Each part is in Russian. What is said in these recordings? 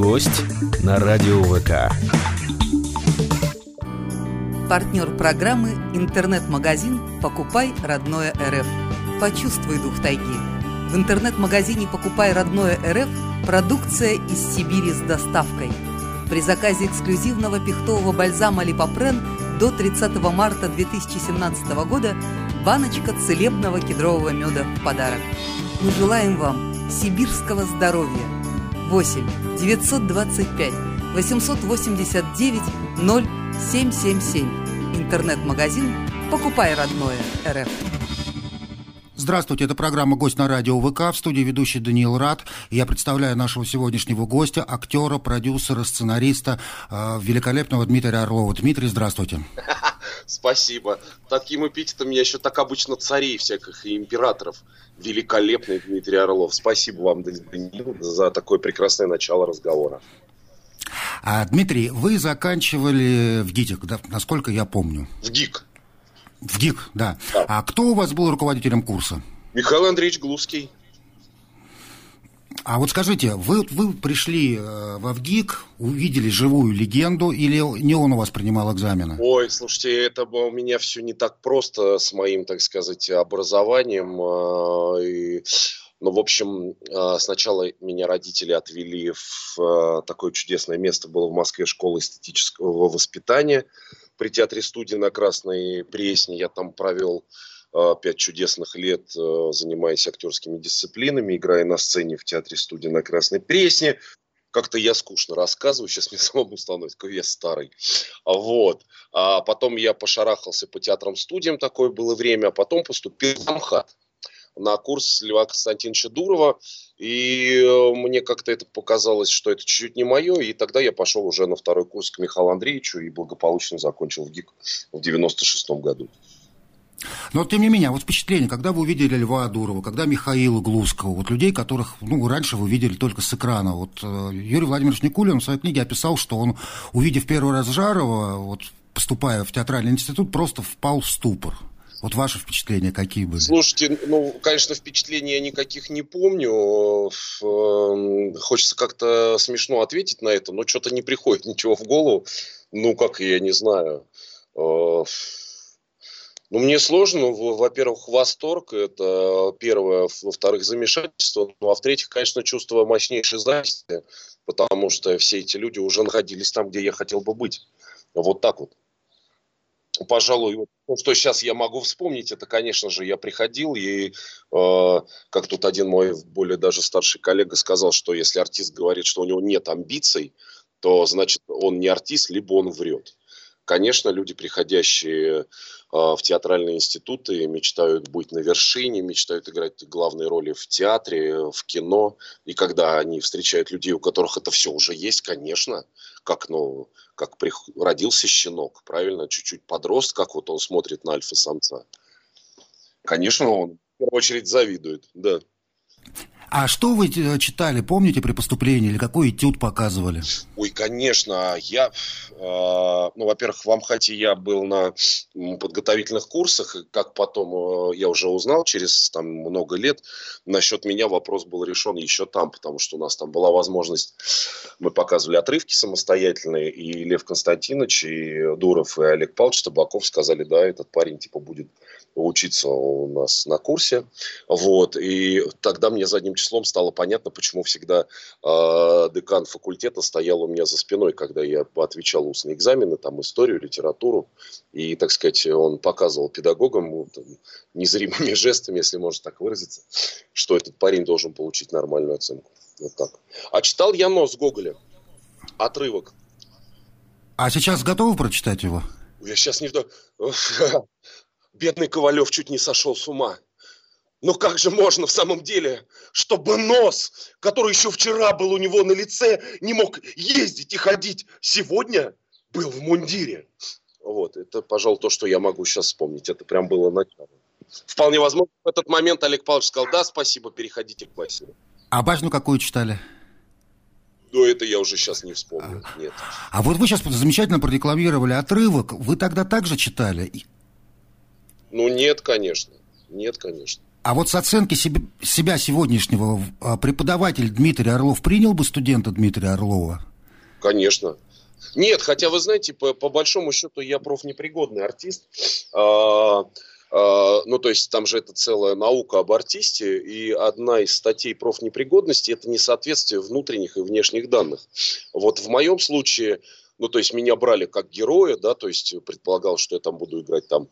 Гость на радио ВК. Партнер программы – интернет-магазин «Покупай родное РФ». Почувствуй дух тайги. В интернет-магазине «Покупай родное РФ» продукция из Сибири с доставкой. При заказе эксклюзивного пихтового бальзама «Липопрен» до 30 марта 2017 года баночка целебного кедрового меда в подарок. Мы желаем вам сибирского здоровья. 8 925 889 0777. Интернет-магазин «Покупай родное РФ». Здравствуйте, это программа «Гость на радио ВК», в студии ведущий Даниил Рад. Я представляю нашего сегодняшнего гостя, актера, продюсера, сценариста, великолепного Дмитрия Орлова. Дмитрий, здравствуйте. Спасибо. Таким эпитетом я еще так обычно царей всяких и императоров. Великолепный Дмитрий Орлов. Спасибо вам, Даниил, за такое прекрасное начало разговора. Дмитрий, вы заканчивали в ГИТе, насколько я помню. В ГИК. В ГИК, да. А кто у вас был руководителем курса? Михаил Андреевич Глузский. А вот скажите, вы пришли во ВГИК, увидели живую легенду, или не он у вас принимал экзамены? Ой, слушайте, это у меня все не так просто с моим, так сказать, образованием. Ну, в общем, сначала меня родители отвели в такое чудесное место, было в Москве школа эстетического воспитания при театре-студии на Красной Пресне. Я там провел 5 чудесных лет, занимаясь актерскими дисциплинами, играя на сцене в театре-студии на Красной Пресне. Как-то я скучно рассказываю, сейчас мне самому становится, какой я старый. Вот. А потом я пошарахался по театрам-студиям, такое было время, а потом поступил в МХАТ на курс Льва Константиновича Дурова, и мне как-то это показалось, что это чуть-чуть не мое, и тогда я пошел уже на второй курс к Михаилу Андреевичу и благополучно закончил в ГИК в 96-м году. Но, тем не менее, вот впечатление, когда вы увидели Льва Дурова, когда Михаила Глузского, вот людей, которых, раньше вы видели только с экрана. Вот Юрий Владимирович Никулин в своей книге описал, что он, увидев первый раз Жарова, вот, поступая в театральный институт, просто впал в ступор. Вот ваши впечатления какие были? Слушайте, конечно, впечатлений я никаких не помню. Хочется как-то смешно ответить на это, но что-то не приходит ничего в голову. Я не знаю. Мне сложно. Во-первых, восторг, это первое. Во-вторых, замешательство. А в-третьих, конечно, чувство мощнейшей зависти, потому что все эти люди уже находились там, где я хотел бы быть. Вот так вот. Пожалуй, что сейчас я могу вспомнить, это, конечно же, я приходил, и как тут один мой более даже старший коллега сказал, что если артист говорит, что у него нет амбиций, то значит он не артист, либо он врет. Конечно, люди, приходящие в театральные институты, мечтают быть на вершине, мечтают играть главные роли в театре, в кино. И когда они встречают людей, у которых это все уже есть, конечно, как родился щенок, правильно, чуть-чуть подрос, как вот он смотрит на альфа-самца. Конечно, он в первую очередь завидует, да. А что вы читали, помните, при поступлении, или какой этюд показывали? Ой, конечно, во-первых, в МХАТе я был на подготовительных курсах, и как потом я уже узнал, через много лет, насчет меня вопрос был решен еще там, потому что у нас там была возможность, мы показывали отрывки самостоятельные, и Лев Константинович, и Дуров, и Олег Павлович Табаков сказали, да, этот парень будет учиться у нас на курсе, вот, и тогда мне задним числом стало понятно, почему всегда декан факультета стоял у меня за спиной, когда я отвечал устные экзамены, историю, литературу, и, так сказать, он показывал педагогам незримыми жестами, если можно так выразиться, что этот парень должен получить нормальную оценку. Вот так. А читал я «Нос» Гоголя, отрывок. А сейчас готовы прочитать его? Я сейчас не... Бедный Ковалев чуть не сошел с ума. Но как же можно в самом деле, чтобы нос, который еще вчера был у него на лице, не мог ездить и ходить, сегодня был в мундире? Вот, это, пожалуй, то, что я могу сейчас вспомнить. Это прям было начало. Вполне возможно, в этот момент Олег Павлович сказал, да, спасибо, переходите к Василию. А башню какую читали? Это я уже сейчас не вспомню, нет. А вот вы сейчас замечательно прорекламировали отрывок. Вы тогда также читали? Нет, конечно. Нет, конечно. А вот с оценки себя сегодняшнего преподаватель Дмитрий Орлов принял бы студента Дмитрия Орлова? Конечно. Нет, хотя, вы знаете, по большому счету я профнепригодный артист. Ну, то есть там же это целая наука об артисте, и одна из статей профнепригодности – это несоответствие внутренних и внешних данных. Вот в моем случае, ну, то есть меня брали как героя, да, то есть предполагал, что я там буду играть там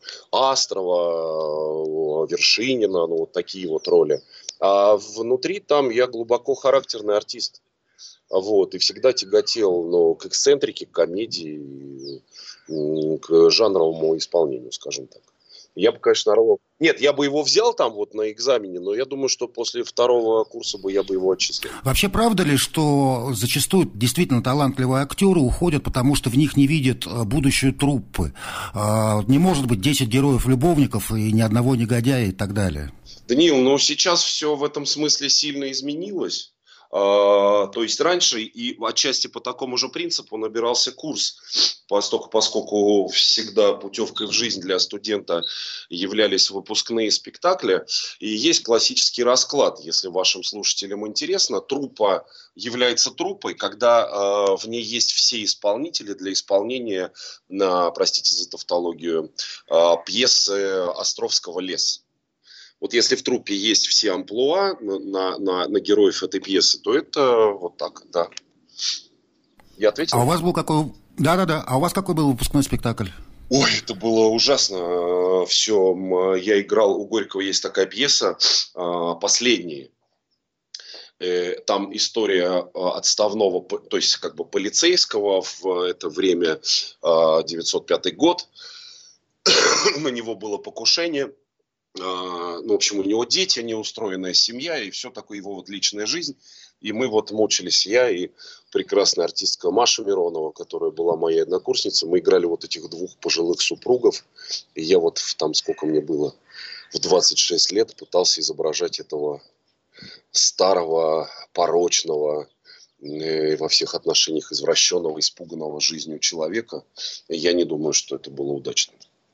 Астрова, Вершинина, ну, вот такие вот роли. А внутри там я глубоко характерный артист. Вот, и всегда тяготел, ну, к эксцентрике, к комедии, к жанровому исполнению, скажем так. Я бы, конечно, Орлов... Нет, я бы его взял там вот на экзамене, но я думаю, что после второго курса я бы его отчислил. Вообще, правда ли, что зачастую действительно талантливые актеры уходят, потому что в них не видят будущую труппы? Не может быть 10 героев-любовников и ни одного негодяя и так далее. Даниил, ну сейчас все в этом смысле сильно изменилось. То есть раньше и отчасти по такому же принципу набирался курс, поскольку всегда путевкой в жизнь для студента являлись выпускные спектакли. И есть классический расклад, если вашим слушателям интересно. Труппа является труппой, когда в ней есть все исполнители для исполнения, простите за тавтологию, пьесы Островского «Лес». Вот если в труппе есть все амплуа на героев этой пьесы, то это вот так, да. Я ответил? А у вас был какой... Да. А у вас какой был выпускной спектакль? Ой, это было ужасно. Все, я играл, у Горького есть такая пьеса «Последние». Там история отставного, то есть как бы полицейского в это время, 905 год. На него было покушение. Ну, в общем, у него дети, неустроенная семья, и все такое его вот личная жизнь. И мы вот мучились, я и прекрасная артистка Маша Миронова, которая была моей однокурсницей. Мы играли вот этих двух пожилых супругов. И я вот там, сколько мне было, в 26 лет пытался изображать этого старого, порочного, во всех отношениях извращенного, испуганного жизнью человека. И я не думаю, что это было удачно.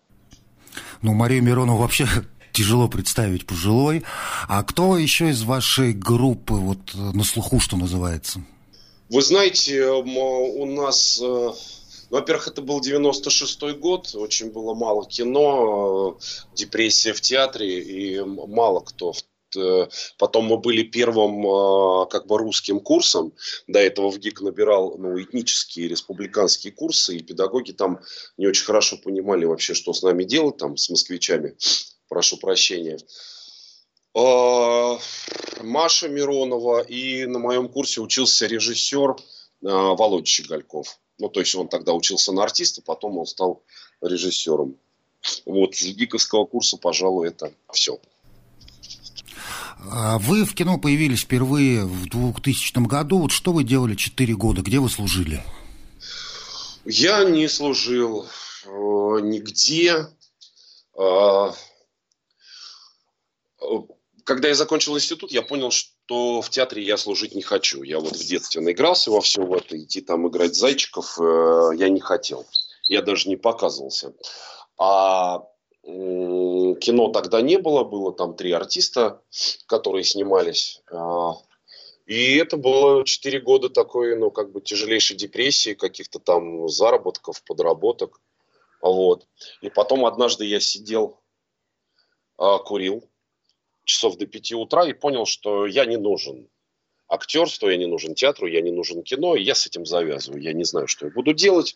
Ну, Марию Миронову вообще тяжело представить пожилой. А кто еще из вашей группы вот на слуху, что называется? Вы знаете, у нас, во-первых, это был 96-й год, очень было мало кино, депрессия в театре, и мало кто. Потом мы были первым как бы русским курсом. До этого в ГИК набирал этнические республиканские курсы, и педагоги там не очень хорошо понимали вообще, что с нами делать, там, с москвичами. Прошу прощения. Маша Миронова, и на моем курсе учился режиссер Володя Щегольков. Ну, то есть он тогда учился на артиста, потом он стал режиссером. Вот, с ГИКовского курса, пожалуй, это все. Вы в кино появились впервые в 2000 году. Вот что вы делали 4 года? Где вы служили? Я не служил нигде. Когда я закончил институт, я понял, что в театре я служить не хочу. Я вот в детстве наигрался во все это, идти там играть зайчиков я не хотел. Я даже не показывался. А кино тогда не было, было там 3 артиста, которые снимались. И это было 4 года такой, как бы тяжелейшей депрессии, каких-то там заработков, подработок. Вот. И потом однажды я сидел, курил часов до 5 утра и понял, что я не нужен актерству, я не нужен театру, я не нужен кино, и я с этим завязываю. Я не знаю, что я буду делать.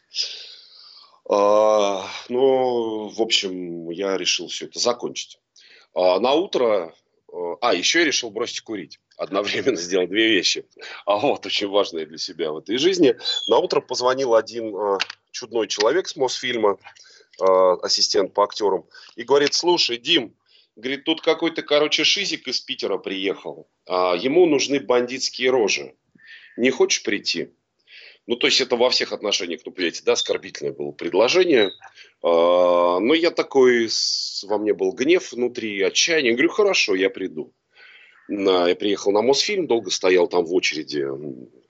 Ну, в общем, я решил все это закончить. На утро... еще я решил бросить курить. Одновременно сделал 2 вещи. Вот очень важные для себя в этой жизни. На утро позвонил один чудной человек с Мосфильма, ассистент по актерам, и говорит: слушай, Дим, говорит, тут какой-то, шизик из Питера приехал. Ему нужны бандитские рожи. Не хочешь прийти? Ну, то есть это во всех отношениях, понимаете, да, оскорбительное было предложение. Но я такой, во мне был гнев внутри, отчаяние. Я говорю, хорошо, я приду. Я приехал на Мосфильм, долго стоял там в очереди.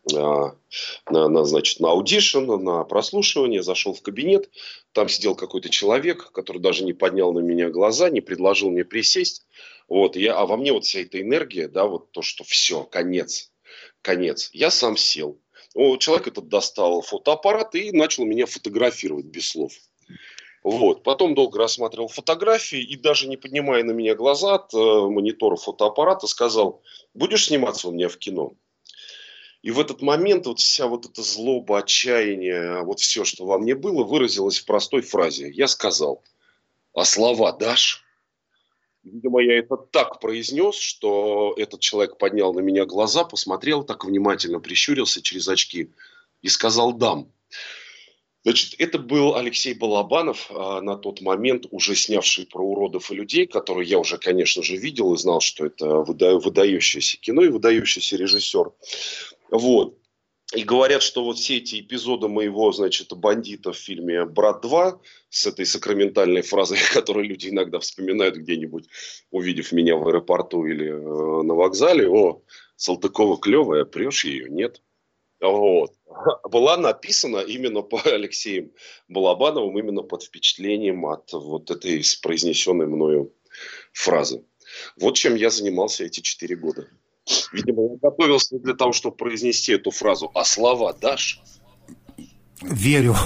значит, на аудишн, на прослушивание, зашел в кабинет, там сидел какой-то человек, который даже не поднял на меня глаза, не предложил мне присесть, вот, а во мне вот вся эта энергия, да, вот то, что все, конец, я сам сел. Человек этот достал фотоаппарат и начал меня фотографировать без слов. Вот. Потом долго рассматривал фотографии и даже не поднимая на меня глаза от монитора фотоаппарата, сказал: будешь сниматься у меня в кино? И в этот момент вот вся вот эта злоба, отчаяние, вот все, что во мне было, выразилось в простой фразе. Я сказал: а слова дашь? Видимо, я это так произнес, что этот человек поднял на меня глаза, посмотрел так внимательно, прищурился через очки и сказал: дам. Значит, это был Алексей Балабанов, на тот момент уже снявший про уродов и людей, который я уже, конечно же, видел и знал, что это выдающееся кино и выдающийся режиссер. Вот. И говорят, что вот все эти эпизоды моего, значит, бандита в фильме «Брат 2» с этой сакраментальной фразой, которую люди иногда вспоминают где-нибудь, увидев меня в аэропорту или на вокзале: о, Салтыкова клевая, прешь ее, нет? Вот. Была написана именно по Алексеем Балабановым, именно под впечатлением от вот этой произнесенной мною фразы. Вот чем я занимался эти 4 года. Видимо, я готовился для того, чтобы произнести эту фразу. А слова дашь? Верю.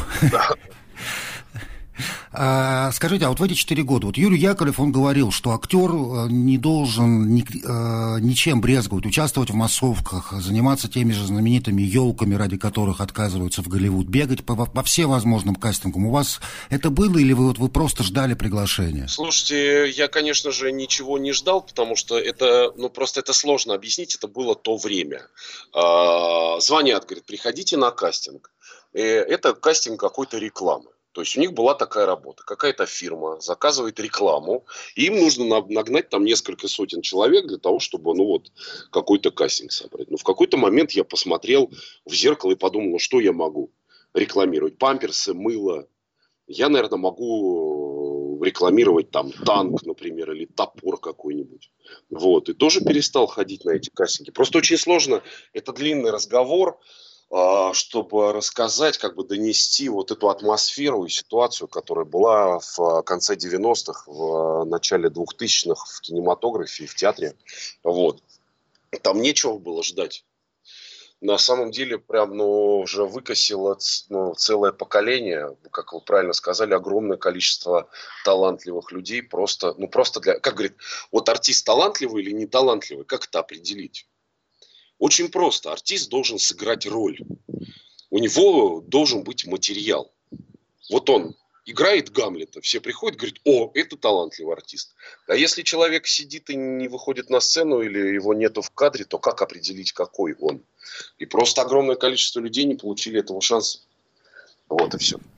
Скажите, а вот в эти 4 года, вот Юрий Яковлев, он говорил, что актер не должен ничем брезговать, участвовать в массовках, заниматься теми же знаменитыми елками, ради которых отказываются в Голливуд, бегать по всевозможным кастингам. У вас это было или вы просто ждали приглашения? Слушайте, я, конечно же, ничего не ждал, потому что это, просто это сложно объяснить, это было то время. Звонят, говорят: приходите на кастинг. Это кастинг какой-то рекламы. То есть у них была такая работа. Какая-то фирма заказывает рекламу, и им нужно нагнать там несколько сотен человек для того, чтобы какой-то кастинг собрать. Но в какой-то момент я посмотрел в зеркало и подумал: что я могу рекламировать? Памперсы, мыло. Я, наверное, могу рекламировать там танк, например, или топор какой-нибудь. Вот. И тоже перестал ходить на эти кастинги. Просто очень сложно. Это длинный разговор, чтобы рассказать, донести вот эту атмосферу и ситуацию, которая была в конце 90-х, в начале 2000-х в кинематографе и в театре. Вот. Там нечего было ждать. На самом деле, прям, уже выкосило целое поколение, как вы правильно сказали, огромное количество талантливых людей. Просто для... Как говорит, вот артист талантливый или не талантливый, как это определить? Очень просто. Артист должен сыграть роль. У него должен быть материал. Вот он играет Гамлета. Все приходят и говорят: о, это талантливый артист. А если человек сидит и не выходит на сцену или его нету в кадре, то как определить, какой он? И просто огромное количество людей не получили этого шанса. Вот и все.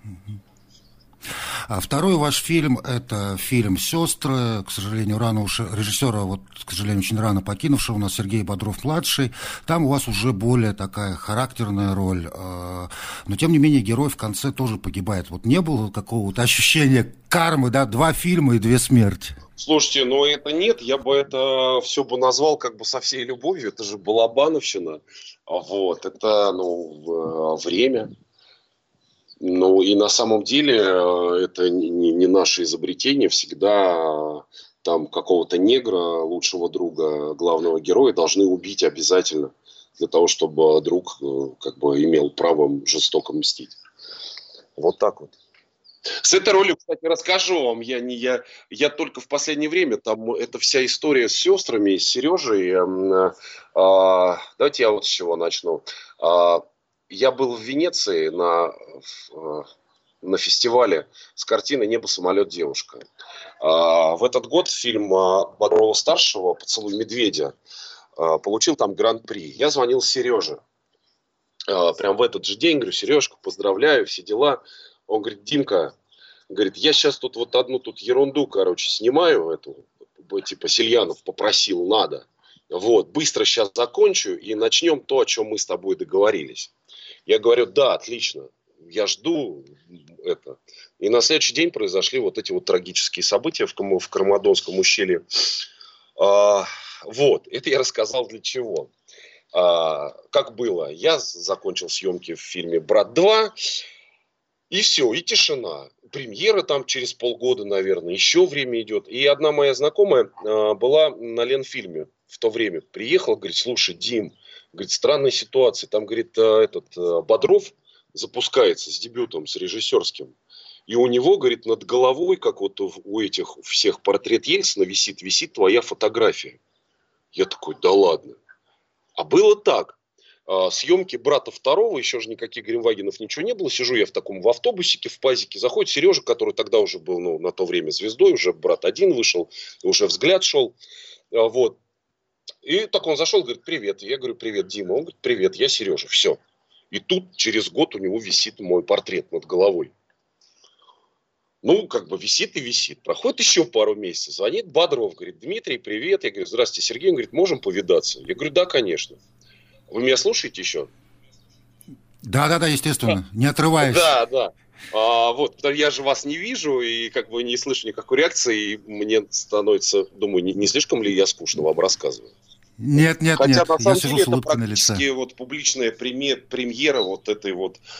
А второй ваш фильм – это фильм «Сестры». К сожалению, режиссера, к сожалению, очень рано покинувшего у нас, Сергей Бодров-младший. Там у вас уже более такая характерная роль. Но, тем не менее, герой в конце тоже погибает. Вот не было какого-то ощущения кармы, да, 2 фильма и 2 смерти? Слушайте, это нет. Я бы это все назвал со всей любовью. Это же балабановщина. Вот. Это, время. И на самом деле это не наше изобретение. Всегда там какого-то негра, лучшего друга главного героя, должны убить обязательно, для того, чтобы друг имел право жестоко мстить. Вот так вот. С этой ролью, кстати, расскажу вам. Я только в последнее время, там эта вся история с сестрами, с Сережей. Давайте я вот с чего начну. Я был в Венеции на фестивале с картиной «Небо, самолет, девушка». В этот год фильм Бодрова-старшего «Поцелуй медведя» получил там гран-при. Я звонил Сереже. Прям в этот же день, говорю: Сережка, поздравляю, все дела. Он говорит: Димка, я сейчас тут одну ерунду, снимаю, Сельянов попросил, надо. Вот, быстро сейчас закончу и начнем то, о чем мы с тобой договорились. Я говорю: да, отлично, я жду это. И на следующий день произошли вот эти трагические события в Кармадонском ущелье. Вот, это я рассказал для чего. Как было, я закончил съемки в фильме «Брат 2», и все, и тишина. Премьера там через полгода, наверное, еще время идет. И одна моя знакомая была на Ленфильме в то время. Приехала, говорит, слушай, Дим, говорит, странная ситуация. Там, говорит, Бодров запускается с дебютом, с режиссерским. И у него, говорит, над головой, как вот у этих всех портрет Ельцина висит твоя фотография. Я такой, да ладно. А было так. Съемки «Брата второго», еще же никаких Гринвагенов, ничего не было. Сижу я в автобусике, в пазике. Заходит Сережа, который тогда уже был, на то время звездой, уже «Брат 1» вышел, уже «Взгляд» шел. Вот. И так он зашел, говорит, привет. Я говорю, привет, Дима. Он говорит, привет, я Сережа. Все. И тут через год у него висит мой портрет над головой. Висит и висит. Проходит еще пару месяцев. Звонит Бодров, говорит, Дмитрий, привет. Я говорю, здравствуйте, Сергей. Он говорит, можем повидаться? Я говорю, да, конечно. Вы меня слушаете еще? Да, естественно, не отрываясь. Да. Я же вас не вижу и не слышу никакой реакции, и мне становится, думаю, не слишком ли я скучно вам рассказываю? Нет, Хотя, на самом я сижу деле, с улыбкой на лице. Это практически публичная премьера этой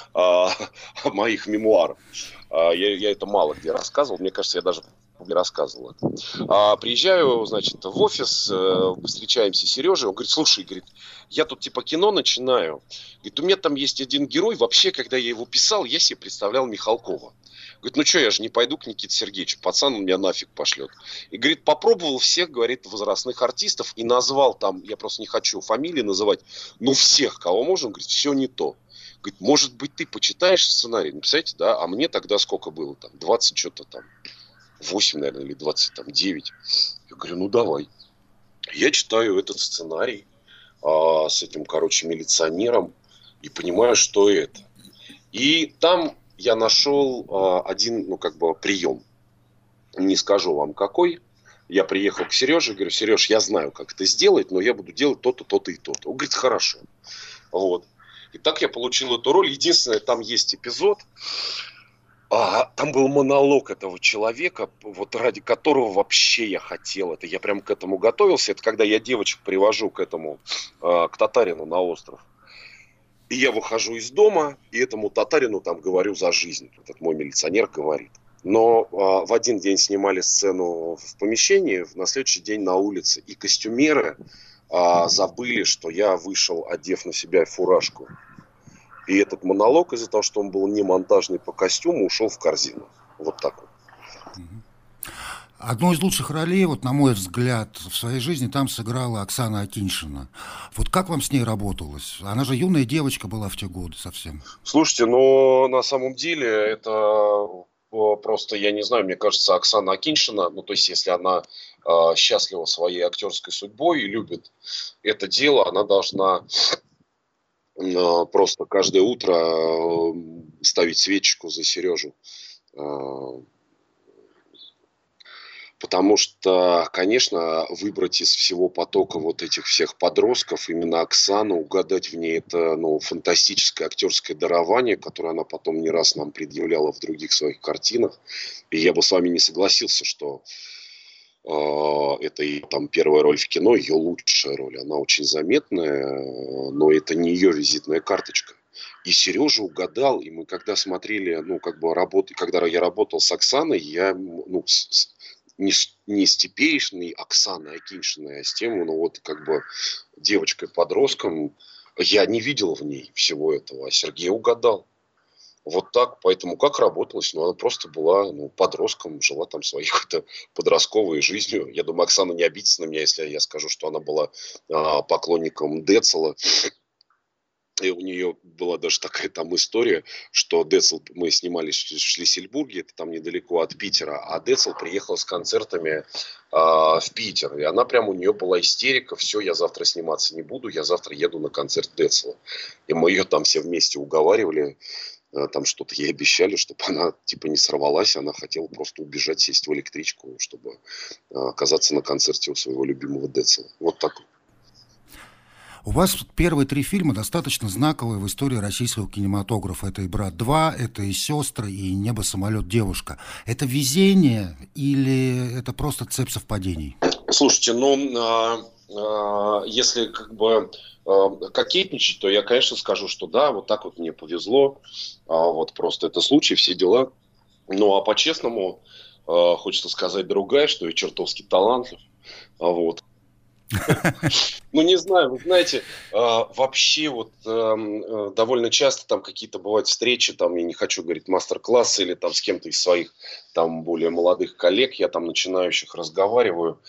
моих мемуаров. Я это мало где рассказывал, мне кажется, я даже не рассказывал это. Приезжаю, значит, в офис, встречаемся с Сережей, он говорит, слушай, говорит, я тут кино начинаю. Говорит, у меня там есть один герой, вообще, когда я его писал, я себе представлял Михалкова. Говорит, я же не пойду к Никите Сергеевичу, пацан он меня нафиг пошлет. И, говорит, попробовал всех, говорит, возрастных артистов и назвал там, я просто не хочу фамилии называть, всех, кого можно, говорит, все не то. Говорит, может быть, ты почитаешь сценарий, представляете, да, а мне тогда сколько было там, 20 что-то там, 8, наверное, или 29. Я говорю, давай. Я читаю этот сценарий с этим, милиционером и понимаю, что это. И там я нашел один, прием. Не скажу вам какой. Я приехал к Сереже, говорю, Сереж, я знаю, как это сделать, но я буду делать то-то, то-то и то-то. Он говорит, хорошо. Вот. И так я получил эту роль. Единственное, там есть эпизод. Там был монолог этого человека, ради которого вообще я хотел это. Я прям к этому готовился. Это когда я девочек привожу к татарину на остров. И я выхожу из дома, и этому татарину там говорю за жизнь. Этот мой милиционер говорит. Но в один день снимали сцену в помещении, на следующий день на улице. И костюмеры забыли, что я вышел, одев на себя фуражку. И этот монолог, из-за того, что он был не монтажный по костюму, ушел в корзину. Вот так вот. Одну из лучших ролей, на мой взгляд, в своей жизни там сыграла Оксана Акиньшина. Как вам с ней работалось? Она же юная девочка была в те годы совсем. Слушайте, на самом деле это просто, я не знаю, мне кажется, Оксана Акиньшина, то есть если она счастлива своей актерской судьбой и любит это дело, она должна просто каждое утро ставить свечку за Сережу. Потому что, конечно, выбрать из всего потока этих всех подростков именно Оксану, угадать в ней это фантастическое актерское дарование, которое она потом не раз нам предъявляла в других своих картинах. И я бы с вами не согласился, что это ее первая роль в кино, ее лучшая роль. Она очень заметная, но это не ее визитная карточка. И Сережа угадал, и мы когда смотрели, когда я работал с Оксаной, я не с теперешней Оксаной Акиньшиной, а с тем, девочкой-подростком, я не видел в ней всего этого, а Сергей угадал. Вот так, поэтому как работалось? Она просто была подростком, жила там своей подростковой жизнью. Я думаю, Оксана не обидится на меня, если я скажу, что она была поклонником Децела. И у нее была даже такая история, что Децл, мы снимались в Шлиссельбурге, это там недалеко от Питера, а Децл приехал с концертами в Питер. И она у нее была истерика, все, я завтра сниматься не буду, я завтра еду на концерт Децла. И мы ее там все вместе уговаривали, там что-то ей обещали, чтобы она не сорвалась, она хотела просто убежать, сесть в электричку, чтобы оказаться на концерте у своего любимого Децла. Вот так. У вас первые 3 фильма достаточно знаковые в истории российского кинематографа. Это и «Брат 2», это и «Сестры», и «Небо, самолет, девушка». Это везение или это просто цепь совпадений? Слушайте, если как бы кокетничать, то я, конечно, скажу, что да, вот так вот мне повезло, вот просто это случай, все дела. Ну, а по-честному, хочется сказать другая, что я чертовски талантлив, вот. Ну, не знаю, вы знаете, вообще вот довольно часто там какие-то бывают встречи, там, я не хочу говорить мастер-классы или там с кем-то из своих там более молодых коллег, я там начинающих разговариваю.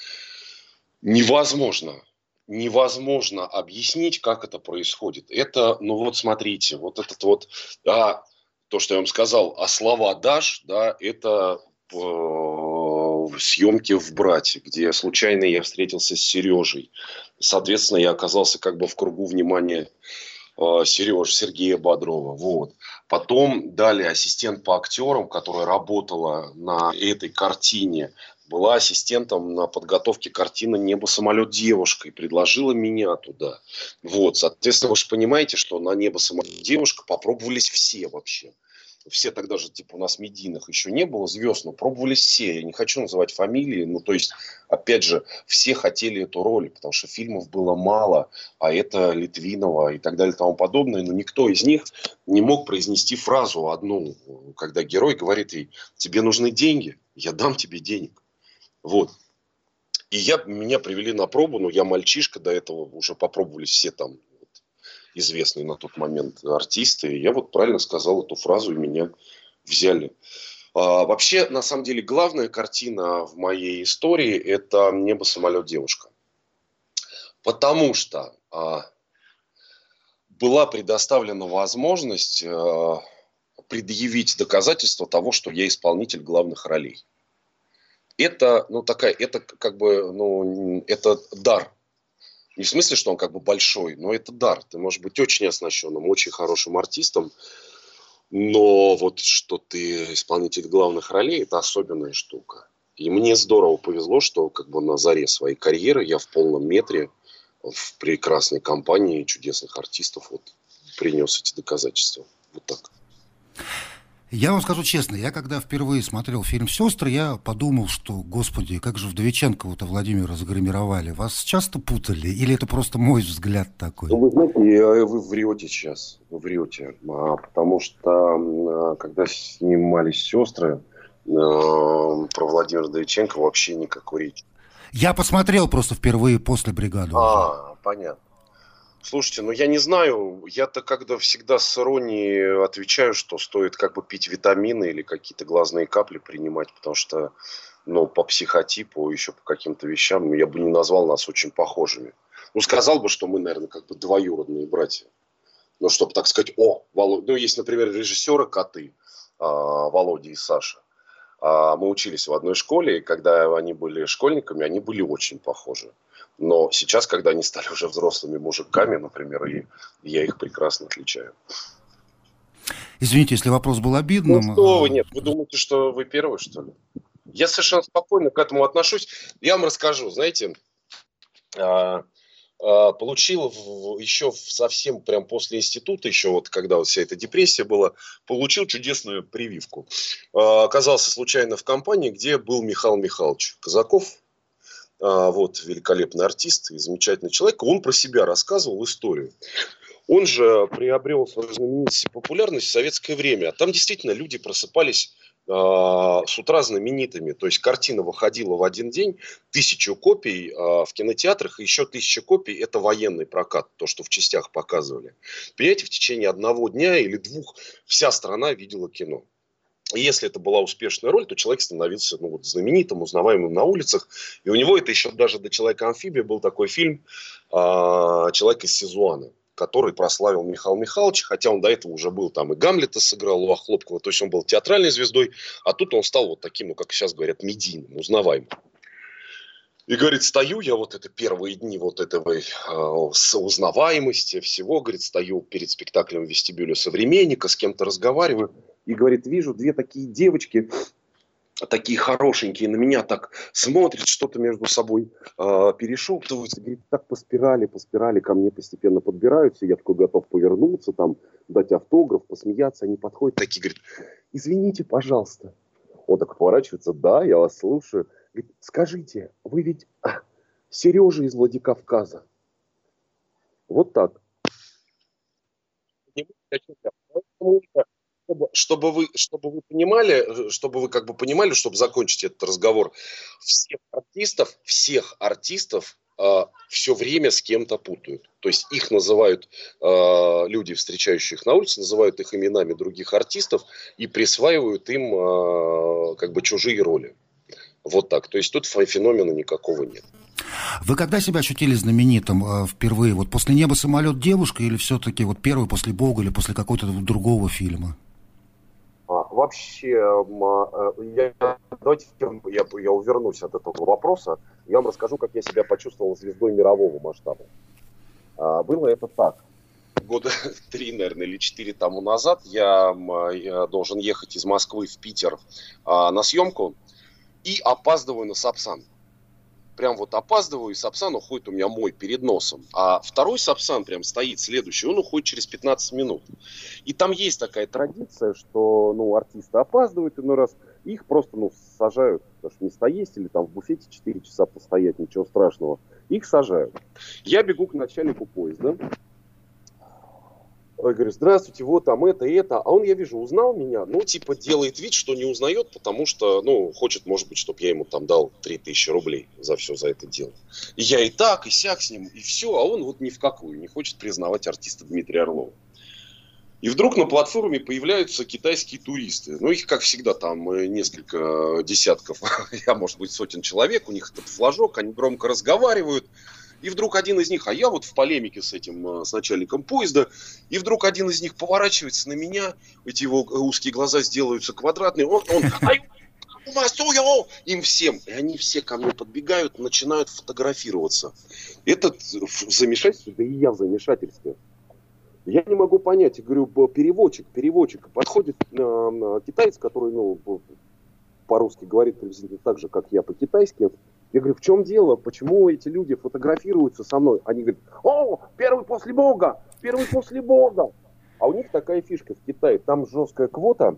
Невозможно объяснить, как это происходит. Это, ну вот смотрите, вот этот вот, то, что я вам сказал, а слова «дашь», да, это съемки в «Брате», где случайно я встретился с Сережей. Соответственно, я оказался как бы в кругу внимания Сергея Бодрова. Вот. Потом далее ассистент по актерам, которая работала на этой картине, была ассистентом на подготовке картины «Небо, самолет, девушка» и предложила меня туда. Вот. Соответственно, вы же понимаете, что на «Небо, самолет, девушка» попробовались все вообще. Все тогда же, типа, у нас медийных еще не было звезд, но пробовались все. Я не хочу называть фамилии, ну, то есть, опять же, все хотели эту роль, потому что фильмов было мало, а это Литвинова и так далее и тому подобное, но никто из них не мог произнести фразу одну, когда герой говорит ей: тебе нужны деньги, я дам тебе денег. Вот. И меня привели на пробу, но я мальчишка, до этого уже попробовали все там известные на тот момент артисты. И я вот правильно сказал эту фразу, и меня взяли. Вообще, на самом деле, главная картина в моей истории – это «Небо, самолет, девушка». Потому что была предоставлена возможность предъявить доказательства того, что я исполнитель главных ролей. Это, это как бы, это дар. Не в смысле, что он как бы большой, но это дар. Ты можешь быть очень оснащенным, очень хорошим артистом, но вот что ты исполнитель главных ролей – это особенная штука. И мне здорово повезло, что как бы на заре своей карьеры я в полном метре в прекрасной компании чудесных артистов вот принес эти доказательства. Вот так. Я вам скажу честно, я когда впервые смотрел фильм «Сестры», я подумал, что, господи, как же Вдовиченкова-то Владимира загримировали. Вас часто путали? Или это просто мой взгляд такой? Ну, вы знаете, вы врете сейчас. Вы врете. Потому что, когда снимались «Сестры», про Владимира Вдовиченкова вообще никакой речи. Я посмотрел просто впервые после «Бригады». Понятно. Слушайте, я не знаю, я-то когда всегда с иронией отвечаю, что стоит как бы пить витамины или какие-то глазные капли принимать, потому что, по психотипу, еще по каким-то вещам, я бы не назвал нас очень похожими. Сказал бы, что мы, наверное, как бы двоюродные братья. Чтобы так сказать, Володя, есть, например, режиссеры коты, Володя и Саша. Мы учились в одной школе, и когда они были школьниками, они были очень похожи. Но сейчас, когда они стали уже взрослыми мужиками, например, и я их прекрасно отличаю. Извините, если вопрос был обидным. Что вы, нет, вы думаете, что вы первый, что ли? Я совершенно спокойно к этому отношусь. Я вам расскажу, знаете, получил еще совсем прям после института, еще вот когда вот вся эта депрессия была, получил чудесную прививку. Оказался случайно в компании, где был Михаил Михайлович Казаков. Вот, великолепный артист и замечательный человек. Он про себя рассказывал историю. Он же приобрел свою знаменитость и популярность в советское время. Там действительно люди просыпались с утра знаменитыми. То есть картина выходила в один день, 1000 копий в кинотеатрах, и еще 1000 копий – это военный прокат, то, что в частях показывали. Понимаете, в течение одного дня или двух вся страна видела кино. И если это была успешная роль, то человек становился знаменитым, узнаваемым на улицах. И у него это еще даже до «Человека-амфибия» был такой фильм «Человек из Сизуана», который прославил Михаил Михайлович, хотя он до этого уже был там и Гамлета сыграл у Охлопкова, то есть он был театральной звездой, а тут он стал вот таким, как сейчас говорят, медийным, узнаваемым. И, говорит, стою я вот это первые дни вот этого узнаваемости всего, говорит, стою перед спектаклем в вестибюле «Современника», с кем-то разговариваю, и, говорит, вижу две такие девочки, такие хорошенькие, на меня так смотрят, что-то между собой перешептываются, говорит, так по спирали ко мне постепенно подбираются, я такой готов повернуться, там, дать автограф, посмеяться, они подходят, такие, говорят, извините, пожалуйста. Он так поворачивается, да, я вас слушаю. Говорит, скажите, вы ведь Сережа из Владикавказа. Вот так. Чтобы вы понимали, чтобы вы как бы понимали, чтобы закончить этот разговор, всех артистов все время с кем-то путают. То есть их называют, люди, встречающие их на улице, называют их именами других артистов и присваивают им как бы чужие роли. Вот так. То есть тут феномена никакого нет. Вы когда себя ощутили знаменитым впервые? Вот после «Неба самолет девушка» или все-таки вот первый после «Бога» или после какого-то другого фильма? Вообще, давайте я увернусь от этого вопроса. Я вам расскажу, как я себя почувствовал звездой мирового масштаба. Было это так. Года 3, наверное, или 4 тому назад я должен ехать из Москвы в Питер на съемку и опаздываю на Сапсан. Прям вот опаздываю, и Сапсан уходит у меня мой перед носом. А второй Сапсан прям стоит, следующий, он уходит через 15 минут. И там есть такая традиция, что артисты опаздывают иной раз, их просто сажают, потому что места есть, или там в буфете 4 часа постоять, ничего страшного. Их сажают. Я бегу к начальнику поезда. Я говорю: здравствуйте, вот там это. А он, я вижу, узнал меня, делает вид, что не узнает, потому что, хочет, может быть, чтобы я ему там дал 3000 рублей за все за это дело. И я и так, и сяк с ним, и все, а он вот ни в какую не хочет признавать артиста Дмитрия Орлова. И вдруг на платформе появляются китайские туристы. Их, как всегда, там несколько десятков, может быть, сотен человек, у них этот флажок, они громко разговаривают. И вдруг один из них, а я вот в полемике с начальником поезда, и вдруг один из них поворачивается на меня, эти его узкие глаза сделаются квадратные, им всем, и они все ко мне подбегают, начинают фотографироваться. Это замешательство, да и я в замешательстве. Я не могу понять, я говорю, переводчик, подходит китаец, который, по-русски говорит приблизительно так же, как я по-китайски. Я говорю: в чем дело? Почему эти люди фотографируются со мной? Они говорят: первый после Бога! А у них такая фишка в Китае. Там жесткая квота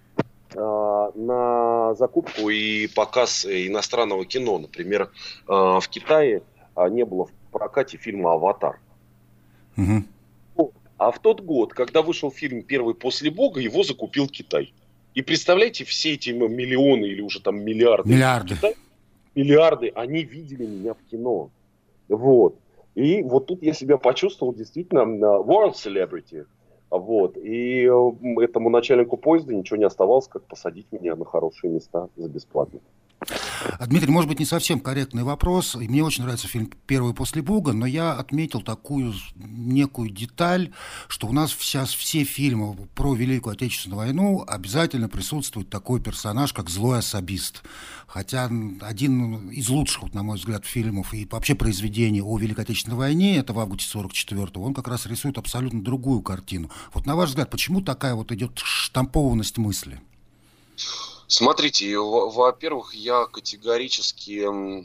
на закупку и показ иностранного кино. Например, в Китае не было в прокате фильма «Аватар». Угу. А в тот год, когда вышел фильм «Первый после Бога», его закупил Китай. И представляете, все эти миллионы или уже там миллиарды, они видели меня в кино. Вот. И вот тут я себя почувствовал действительно world celebrity. Вот. И этому начальнику поезда ничего не оставалось, как посадить меня на хорошие места за бесплатно. Дмитрий, может быть, не совсем корректный вопрос. И мне очень нравится фильм «Первый после Бога», но я отметил такую некую деталь, что у нас сейчас все фильмы про Великую Отечественную войну обязательно присутствует такой персонаж, как злой особист. Хотя один из лучших, на мой взгляд, фильмов и вообще произведений о Великой Отечественной войне, это в августе 44-го, он как раз рисует абсолютно другую картину. Вот на ваш взгляд, почему такая вот идет штампованность мысли? Смотрите, во-первых, я категорически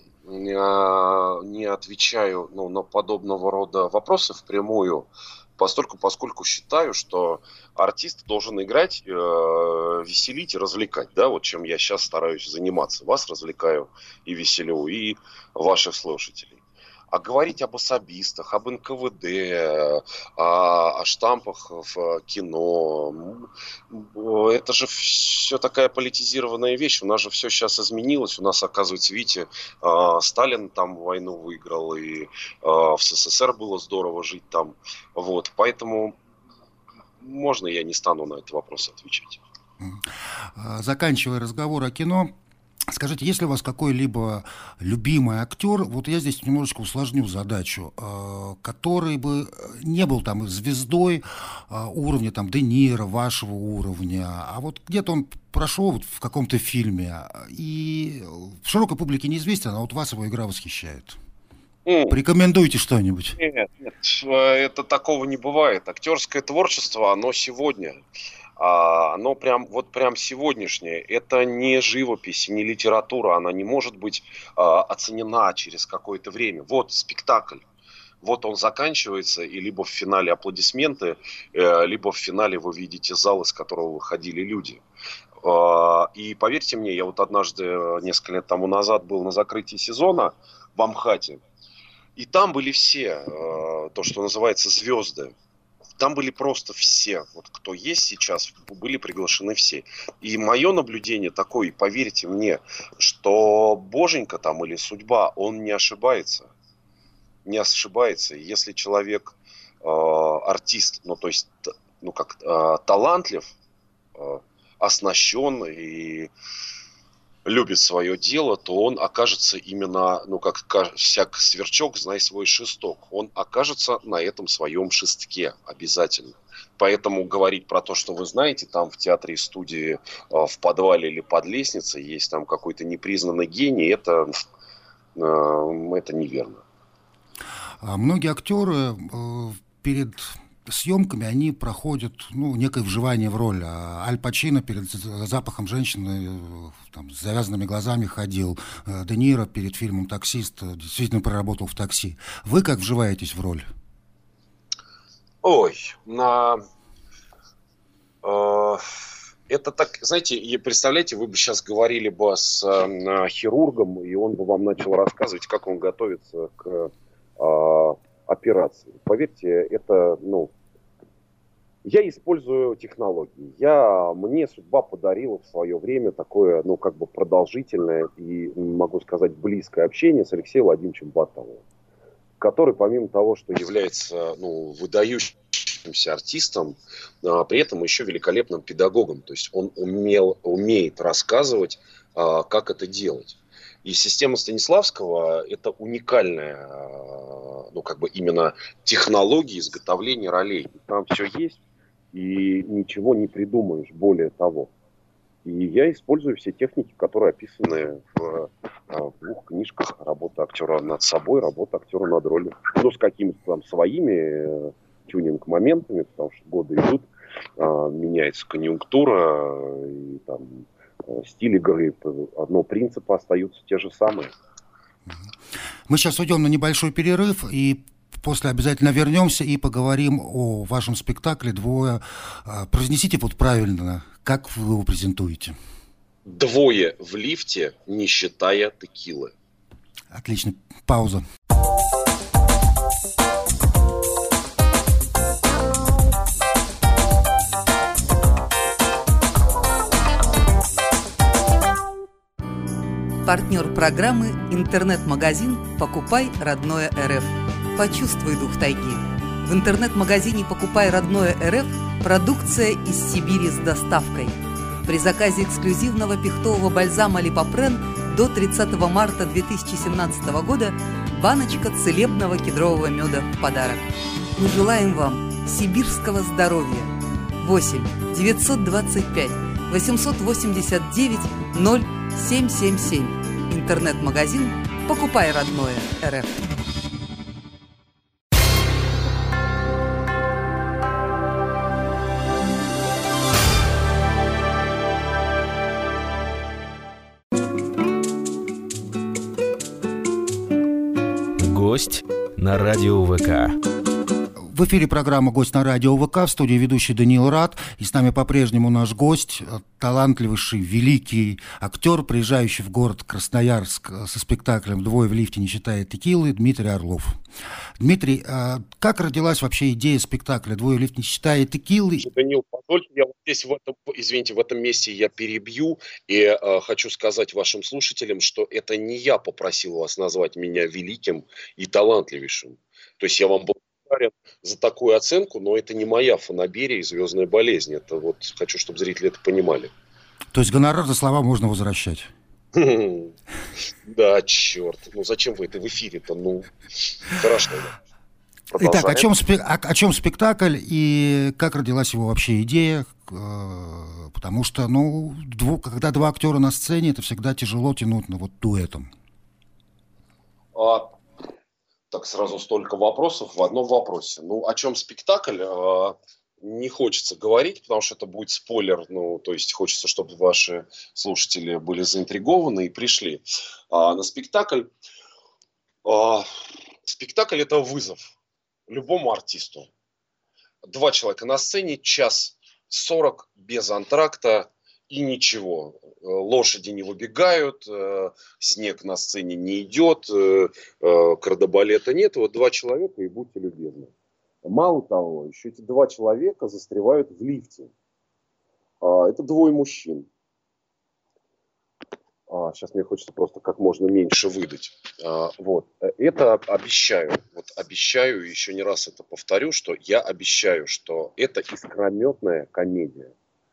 не отвечаю на подобного рода вопросы впрямую, поскольку считаю, что артист должен играть, веселить и развлекать. Да? Вот чем я сейчас стараюсь заниматься. Вас развлекаю и веселю, и ваших слушателей. А говорить об особистах, об НКВД, о штампах в кино, это же все такая политизированная вещь. У нас же все сейчас изменилось. У нас, оказывается, видите, Сталин там войну выиграл, и в СССР было здорово жить там. Вот. Поэтому можно я не стану на этот вопрос отвечать. Заканчивая разговор о кино, скажите, есть ли у вас какой-либо любимый актер, вот я здесь немножечко усложню задачу, который бы не был там звездой уровня там Де Ниро, вашего уровня, а вот где-то он прошел вот в каком-то фильме, и в широкой публике неизвестен, а вот вас его игра восхищает? Порекомендуйте что-нибудь. Нет, это такого не бывает. Актерское творчество, оно сегодня. Оно прям сегодняшнее. Это не живопись, не литература. Она не может быть оценена через какое-то время. Вот спектакль. Вот он заканчивается, и либо в финале аплодисменты, либо в финале вы видите зал, из которого выходили люди. И поверьте мне, я вот однажды, несколько лет тому назад, был на закрытии сезона в Амхате. И там были все, то, что называется, звезды. Там были просто все, вот кто есть сейчас, были приглашены все. И мое наблюдение такое, поверьте мне, что Боженька там или судьба, он не ошибается. Не ошибается. Если человек артист, ну то есть, ну как талантлив, оснащен и любит свое дело, то он окажется именно, ну, как всяк сверчок, знай свой шесток. Он окажется на этом своем шестке обязательно. Поэтому говорить про то, что вы знаете, там в театре и студии, в подвале или под лестницей есть там какой-то непризнанный гений, это неверно. Многие актеры перед съемками они проходят некое вживание в роль. Аль Пачино перед «Запахом женщины» там, с завязанными глазами ходил. Де Ниро перед фильмом «Таксист» действительно проработал в такси. Вы как вживаетесь в роль? Ой, это так, знаете, представляете, вы бы сейчас говорили бы с хирургом, и он бы вам начал рассказывать, как он готовится к операции. Поверьте, это, я использую технологии. Мне судьба подарила в свое время такое, продолжительное и, могу сказать, близкое общение с Алексеем Владимировичем Баталовым, который, помимо того, что является, выдающимся артистом, при этом еще великолепным педагогом. То есть он умеет рассказывать, как это делать. И система Станиславского – это уникальная, именно технология изготовления ролей. Там все есть, и ничего не придумаешь более того. И я использую все техники, которые описаны в двух книжках. Работа актера над собой, работа актера над ролью. С какими-то там своими тюнинг-моментами, потому что годы идут, меняется конъюнктура, и там стиль игры, но принципы остаются те же самые. Мы сейчас уйдем на небольшой перерыв, и после обязательно вернемся и поговорим о вашем спектакле «Двое». Произнесите правильно, как вы его презентуете. «Двое в лифте, не считая текилы». Отлично. Пауза. Партнер программы «Интернет-магазин Покупай Родное РФ». Почувствуй дух тайги. В интернет-магазине «Покупай Родное РФ» продукция из Сибири с доставкой. При заказе эксклюзивного пихтового бальзама «Липопрен» до 30 марта 2017 года баночка целебного кедрового меда в подарок. Мы желаем вам сибирского здоровья. 8 925 889 0777. Интернет-магазин «Покупай Родное РФ». Гость на радио ВК. В эфире программа «Гость на радио ВК», в студии ведущий Даниил Рад, и с нами по-прежнему наш гость, талантливейший, великий актер, приезжающий в город Красноярск со спектаклем «Двое в лифте, не считая текилы», Дмитрий Орлов. Дмитрий, как родилась вообще идея спектакля «Двое в лифте, не считая текилы»? Даниил, позвольте, я здесь в этом месте я перебью, и хочу сказать вашим слушателям, что это не я попросил вас назвать меня великим и талантливейшим. То есть я вам благодарен за такую оценку, но это не моя фанаберия и звездная болезнь. Это хочу, чтобы зрители это понимали. То есть гонорар за слова можно возвращать? Да, черт. Зачем вы это в эфире-то? Хорошо. Итак, о чем спектакль и как родилась его вообще идея? Потому что, когда два актера на сцене, это всегда тяжело тянуть на дуэтом. Так, сразу столько вопросов в одном вопросе. О чем спектакль? Не хочется говорить, потому что это будет спойлер. То есть хочется, чтобы ваши слушатели были заинтригованы и пришли на спектакль. Спектакль – это вызов любому артисту. 2 человека на сцене, 1:40 без антракта, и ничего. Лошади не выбегают, снег на сцене не идет, кардебалета нет. Вот 2 человека, и будьте любезны. Мало того, еще эти 2 человека застревают в лифте. Это 2 мужчин. Сейчас мне хочется просто как можно меньше выдать. Вот. Это обещаю. Вот обещаю, еще не раз это повторю, что я обещаю, что это искрометная комедия.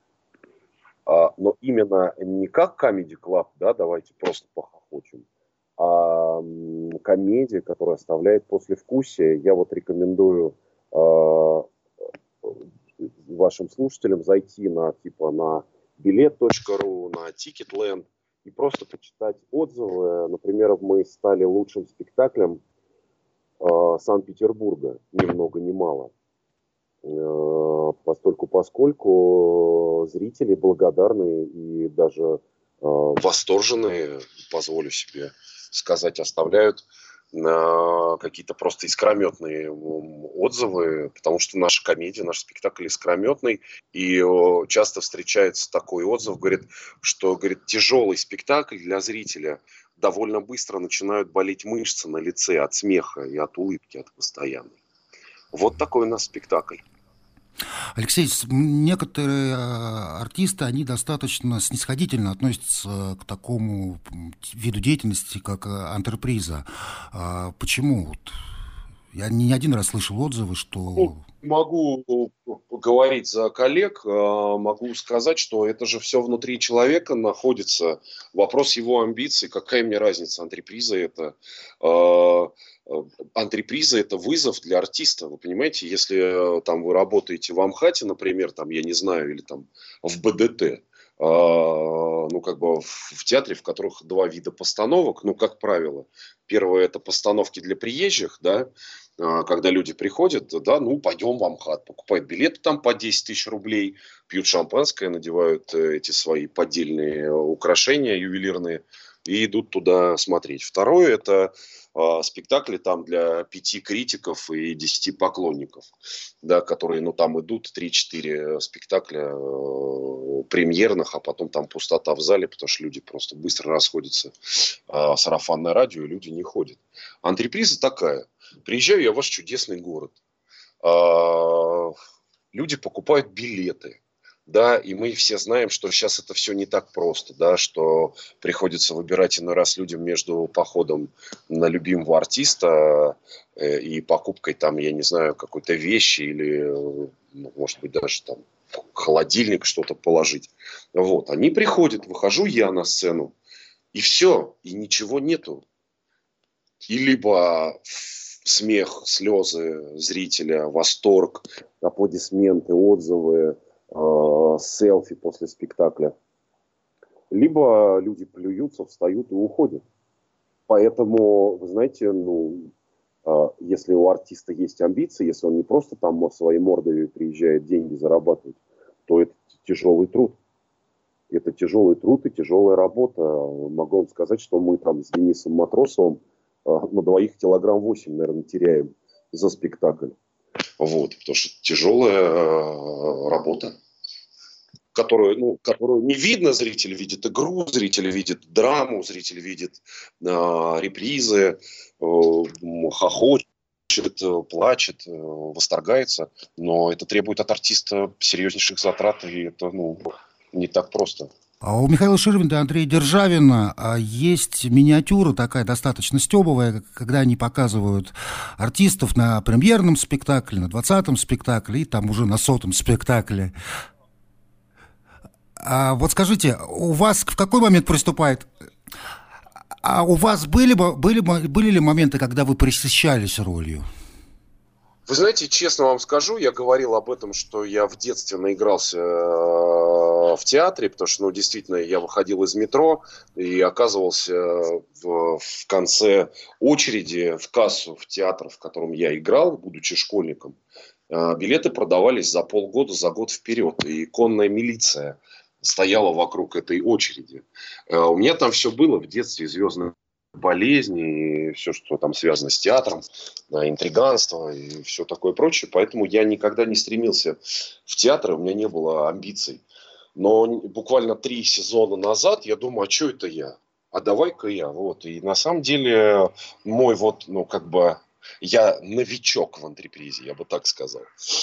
Но именно не как Comedy Club, да, давайте просто похохочем, а комедия, которая оставляет послевкусие. Я вот рекомендую вашим слушателям зайти на bilet.ru, на Ticketland и просто почитать отзывы. Например, мы стали лучшим спектаклем Санкт-Петербурга, ни много ни мало. Поскольку зрители благодарны и даже восторженные, позволю себе сказать, оставляют какие-то просто искрометные отзывы, потому что наша комедия, наш спектакль искрометный, и часто встречается такой отзыв, что тяжелый спектакль для зрителя, довольно быстро начинают болеть мышцы на лице от смеха и от улыбки, от постоянной. Вот такой у нас спектакль. Алексей, некоторые артисты, они достаточно снисходительно относятся к такому виду деятельности, как антреприза. Почему? Я не один раз слышал отзывы, что... Могу говорить за коллег, могу сказать, что это же все внутри человека находится. Вопрос его амбиций, какая мне разница, антреприза это... Антреприза – это вызов для артиста, вы понимаете, если там вы работаете в Амхате, например, там, я не знаю, или там в БДТ, в театре, в которых 2 вида постановок, как правило. Первое – это постановки для приезжих, да, когда люди приходят, да, пойдем в Амхат, покупают билеты там по 10 тысяч рублей, пьют шампанское, надевают эти свои поддельные украшения ювелирные и идут туда смотреть. Второе – это спектакли там для 5 критиков и 10 поклонников, да, которые, там идут 3-4 спектакля премьерных, а потом там пустота в зале, потому что люди просто быстро расходятся. Сарафанное радио, и люди не ходят. Антреприза такая. Приезжаю я в ваш чудесный город. Люди покупают билеты. Да, и мы все знаем, что сейчас это все не так просто, да, что приходится выбирать иной раз людям между походом на любимого артиста и покупкой там, я не знаю, какой-то вещи или, может быть, даже там холодильник что-то положить. Вот, они приходят, выхожу я на сцену, и все, и ничего нету. И либо смех, слезы зрителя, восторг, аплодисменты, отзывы, селфи после спектакля. Либо люди плюются, встают и уходят. Поэтому, вы знаете, если у артиста есть амбиции, если он не просто там своей мордой приезжает деньги зарабатывать, то это тяжелый труд. Это тяжелый труд и тяжелая работа. Могу вам сказать, что мы там с Денисом Матросовым на 2 килограмм 8, наверное, теряем за спектакль. Вот, потому что тяжелая работа, которую не видно, зритель видит игру, зритель видит драму, зритель видит репризы, хохочет, плачет, восторгается, но это требует от артиста серьезнейших затрат, и это не так просто. А у Михаила Ширвинда и Андрея Державина есть миниатюра такая достаточно стёбовая, когда они показывают артистов на премьерном спектакле, на 20-м спектакле и там уже на 100-м спектакле. А вот скажите, у вас в какой момент приступает... А у вас были ли моменты, когда вы пресыщались ролью? Вы знаете, честно вам скажу, я говорил об этом, что я в детстве наигрался в театре, потому что, действительно, я выходил из метро и оказывался в конце очереди в кассу в театр, в котором я играл, будучи школьником. Билеты продавались за полгода, за год вперед, и конная милиция стояла вокруг этой очереди. У меня там все было в детстве, звездные болезни, и все, что там связано с театром, интриганство и все такое прочее. Поэтому я никогда не стремился в театр, у меня не было амбиций. Но буквально 3 сезона назад я думаю, а что это я? А давай-ка я. Вот. И на самом деле мой вот, ну, как бы, я новичок в антрепризе, я бы так сказал.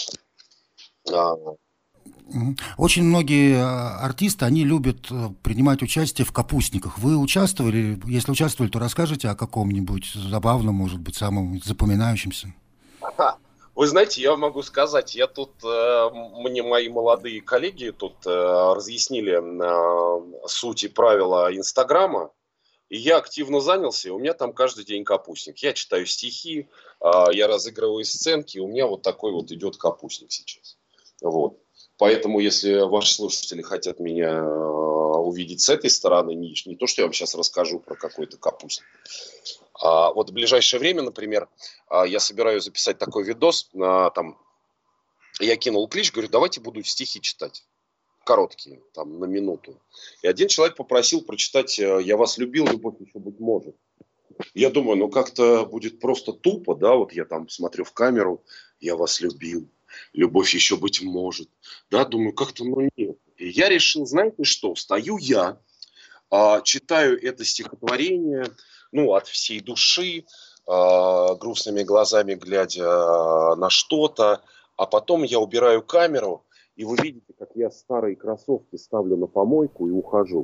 Очень многие артисты, они любят принимать участие в капустниках. Вы участвовали? Если участвовали, то расскажите о каком-нибудь забавном, может быть, самом запоминающемся. Вы знаете, я могу сказать, я тут, мне мои молодые коллеги тут разъяснили суть и правила Инстаграма, и я активно занялся, и у меня там каждый день капустник. Я читаю стихи, я разыгрываю сценки, и у меня вот такой вот идет капустник сейчас. Вот. Поэтому, если ваши слушатели хотят меня увидеть с этой стороны, не то, что я вам сейчас расскажу про какой-то капустник. Вот в ближайшее время, например, я собираюсь записать такой видос. Там, я кинул клич, говорю, давайте буду стихи читать. Короткие, там, на минуту. И один человек попросил прочитать «Я вас любил, любовь еще быть может». Я думаю, ну как-то будет просто тупо, да, вот я там смотрю в камеру, «Я вас любил, любовь еще быть может». Да, думаю, как-то, ну нет. И я решил, знаете что, встаю я, читаю это стихотворение, ну, от всей души, грустными глазами глядя на что-то, а потом я убираю камеру, и вы видите, как я старые кроссовки ставлю на помойку и ухожу.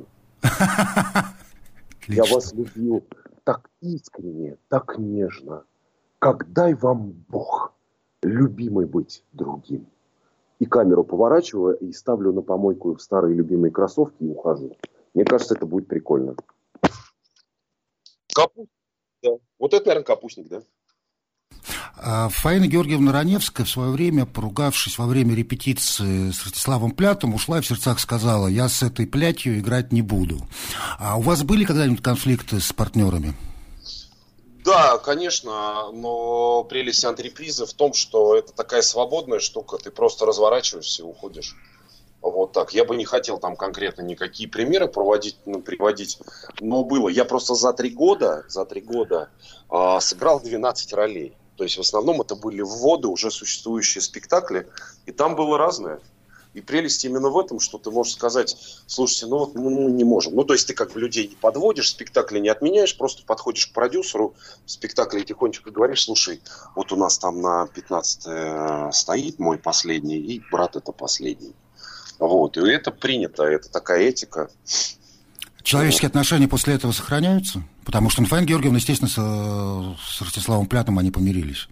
Я вас любил так искренне, так нежно, как дай вам Бог, любимый быть другим. И камеру поворачиваю, и ставлю на помойку в старые любимые кроссовки и ухожу. Мне кажется, это будет прикольно. Капустник, да. Вот это, наверное, капустник, да? Фаина Георгиевна Раневская в свое время, поругавшись во время репетиции с Ростиславом Плятом, ушла и в сердцах сказала: «Я с этой плятью играть не буду». А у вас были когда-нибудь конфликты с партнерами? Да, конечно, но прелесть антрепризы в том, что это такая свободная штука, ты просто разворачиваешься и уходишь. Вот так. Я бы не хотел там конкретно никакие примеры приводить, но было. Я просто за 3 года сыграл 12 ролей. То есть в основном это были вводы, уже существующие спектакли, и там было разное. И прелесть именно в этом, что ты можешь сказать: слушайте, ну вот мы не можем. Ну, то есть ты как бы людей не подводишь, спектакли не отменяешь, просто подходишь к продюсеру спектакля и тихонечко говоришь: слушай, вот у нас там на 15 стоит мой последний, и брат это последний. Вот, и это принято, это такая этика. Человеческие отношения после этого сохраняются? Потому что Фаина Георгиевна, естественно, с Ростиславом Плятом они помирились.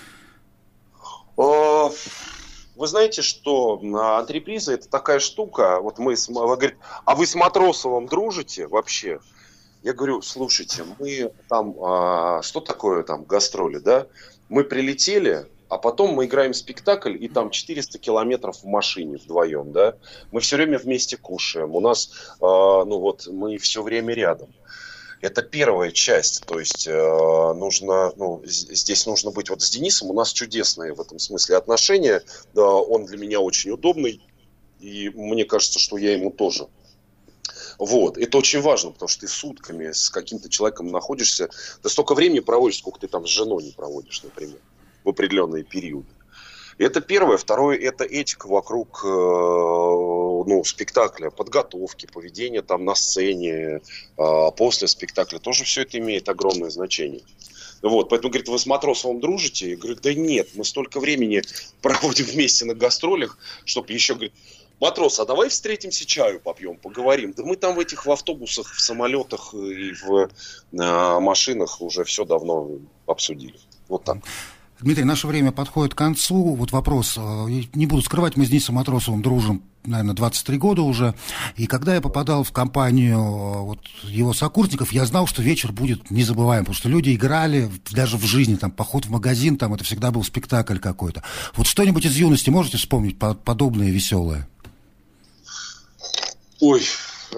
Вы знаете, что антреприза — это такая штука. Вот вы говорите, а вы с Матросовым дружите вообще? Я говорю, слушайте, мы там, что такое там гастроли, да? Мы прилетели, а потом мы играем спектакль, и там 400 километров в машине вдвоем, да? Мы все время вместе кушаем, у нас, мы все время рядом. Это первая часть, то есть здесь нужно быть вот с Денисом, у нас чудесные в этом смысле отношения, он для меня очень удобный, и мне кажется, что я ему тоже. Вот, это очень важно, потому что ты сутками с каким-то человеком находишься, ты столько времени проводишь, сколько ты там с женой не проводишь, например, в определенные периоды. Это первое. Второе, это этика вокруг спектакля, подготовки, поведения там на сцене, после спектакля. Тоже все это имеет огромное значение. Вот, поэтому, говорит, вы с Матросовым дружите? Я говорю, да нет, мы столько времени проводим вместе на гастролях, чтобы еще, говорит, Матрос, а давай встретимся, чаю попьем, поговорим. Да мы там в автобусах, в самолетах и в машинах уже все давно обсудили. Вот так. Дмитрий, наше время подходит к концу. Вот вопрос. Не буду скрывать, мы с Денисом Матросовым дружим, наверное, 23 года уже. И когда я попадал в компанию его сокурсников, я знал, что вечер будет незабываем, потому что люди играли даже в жизни, там, поход в магазин, там, это всегда был спектакль какой-то. Вот что-нибудь из юности можете вспомнить подобное веселое? Ой,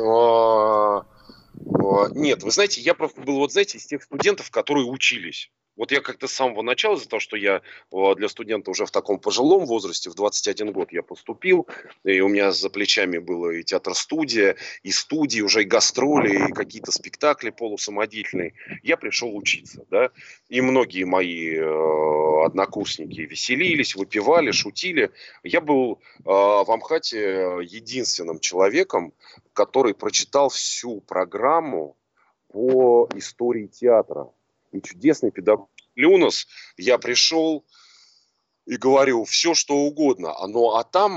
нет, вы знаете, я просто был, из тех студентов, которые учились. Вот я как-то с самого начала, из-за того, что я для студента уже в таком пожилом возрасте, в 21 год я поступил, и у меня за плечами было и театр-студия, и студии, уже и гастроли, и какие-то спектакли полусамодеятельные. Я пришел учиться, да, и многие мои однокурсники веселились, выпивали, шутили. Я был в Амхате единственным человеком, который прочитал всю программу по истории театра. И чудесный педагог Люнос, я пришел и говорю все, что угодно. А там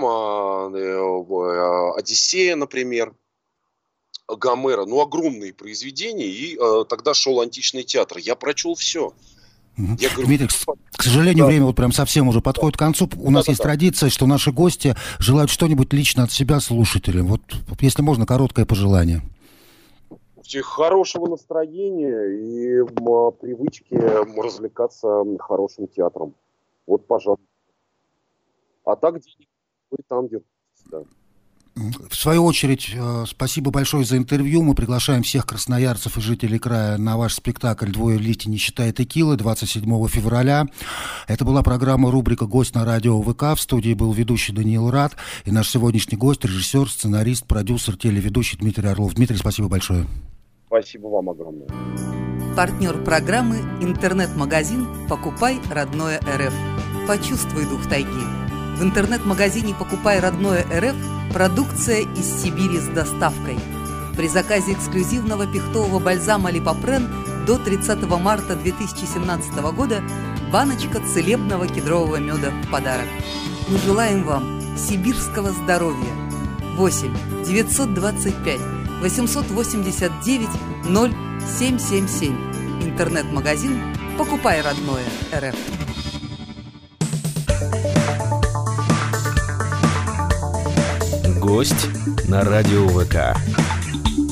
Одиссея, например, Гомера, огромные произведения, и тогда шел античный театр. Я прочел все. Я говорю, Дмитрий, к сожалению, время вот прям совсем уже подходит к концу. У нас есть традиция, что наши гости желают что-нибудь лично от себя слушателям. Вот, если можно, короткое пожелание. Хорошего настроения и привычки развлекаться хорошим театром. Вот, пожалуйста. А так денег вы там держитесь, да. В свою очередь, спасибо большое за интервью. Мы приглашаем всех красноярцев и жителей края на ваш спектакль «Двое литий, не считая текилы» 27 февраля. Это была программа рубрика «Гость на радио ВК». В студии был ведущий Даниил Рад и наш сегодняшний гость, режиссер, сценарист, продюсер, телеведущий Дмитрий Орлов. Дмитрий, спасибо большое. Спасибо вам огромное. Партнер программы «Интернет-магазин «Покупай родное РФ». Почувствуй дух тайги. В интернет-магазине «Покупай родное РФ» продукция из Сибири с доставкой. При заказе эксклюзивного пихтового бальзама «Липопрен» до 30 марта 2017 года баночка целебного кедрового меда в подарок. Мы желаем вам сибирского здоровья. 8 925 889 0777. Интернет-магазин «Покупай родное РФ». Гость на радио ВК.